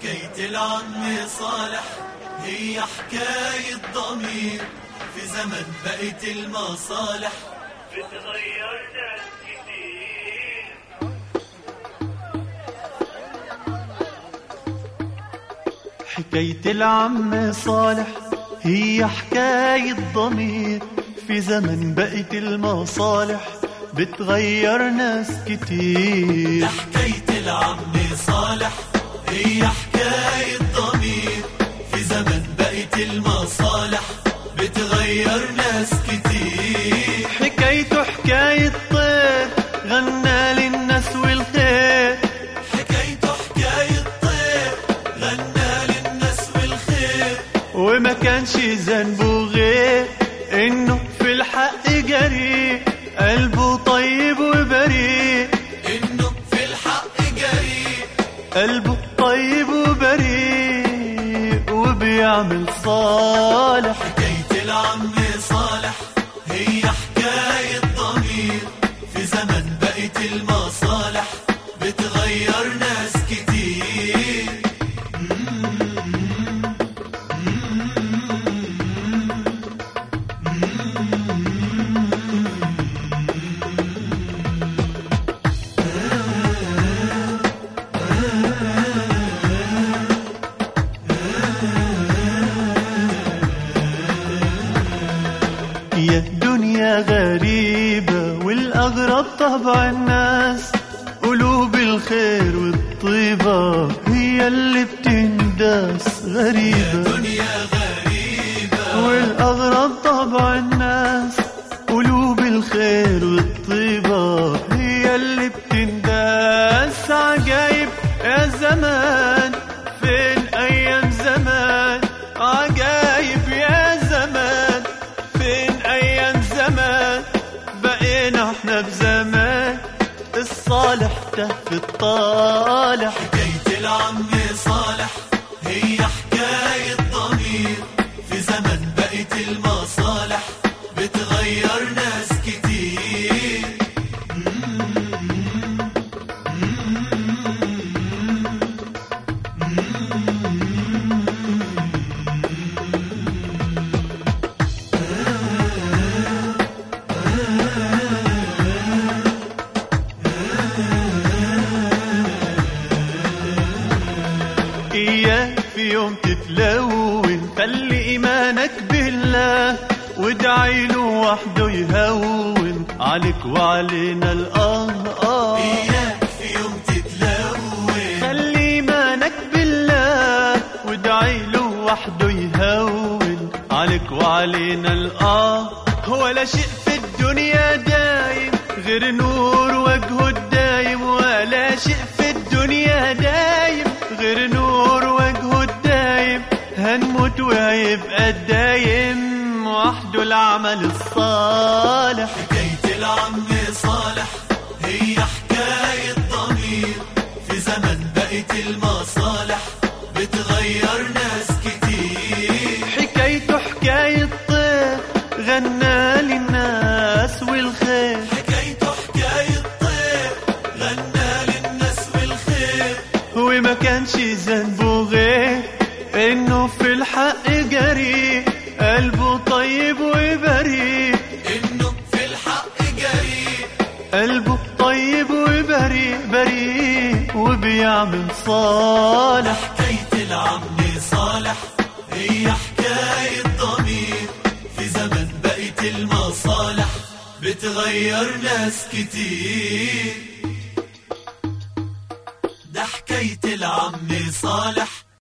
حكاية العم صالح هي حكاية ضمير، في زمن بقت المصالح بتغير ناس كتير. حكاية العم صالح هي حكاية ضمير، في زمن بقت المصالح بتغير ناس كتير. حكاية العم صالح هي حكاية ضمير، في زمن بقت المصالح بتغير ناس كتير. حكايته حكاية طير غنى للناس والخير، حكايته حكاية طير غنى للناس والخير، وما كانش ذنبه غير انه في الحق جريء، قلبه طيب وبريء، انه في الحق جريء، قلبه طيب وبريء وبيعمل صالح. حكاية العم صالح هي حكاية ضمير، في زمن بقت المصالح بتغير ناس كتير. يا دنيا غريبة والأغرب طبع الناس، قلوب الخير والطيبة هي اللي بتنداس. غريبة دنيا غريبة والأغرب طبع الناس، قلوب الخير والطيبة هي اللي بتنداس. عجايب يا زمان فين أيام زمان، عجايب يا زمان فين أيام زمان، بقينا احنا بزمان الصالح تهف الطالح. حكاية العم صالح هي حكاية ضمير، في زمن بقت المصالح بتغير ناس كتير. إياك في يوم تتلون، خلي إيمانك بالله وادعي له وحده يهون عليك وعلينا إياك في يوم تتلون، خلي إيمانك بالله وادعي له وحده يهون عليك وعلينا ولا شيء في الدنيا دايم غير نور وجهه الدايم، ولا شيء في الدنيا دايم غير نور وجهه الدايم، هنموت وهيبقى الدايم وحده العمل الصالح. حكاية العم صالح هي حكاية ضمير، في زمن بقت المصالح بتغير ناس كتير. حكايته حكاية طير غنى للناس والخير، حكايته حكاية طير غنى للناس والخير، وما كانش ذنبه غير انه في الحق جريء، قلبه طيب وبريء، انه في الحق جريء، قلبه طيب وبريء بريء وبيعمل صالح. حكاية العم صالح هي حكاية ضمير، في زمن بقت المصالح بتغير ناس كتير. ده حكاية العم صالح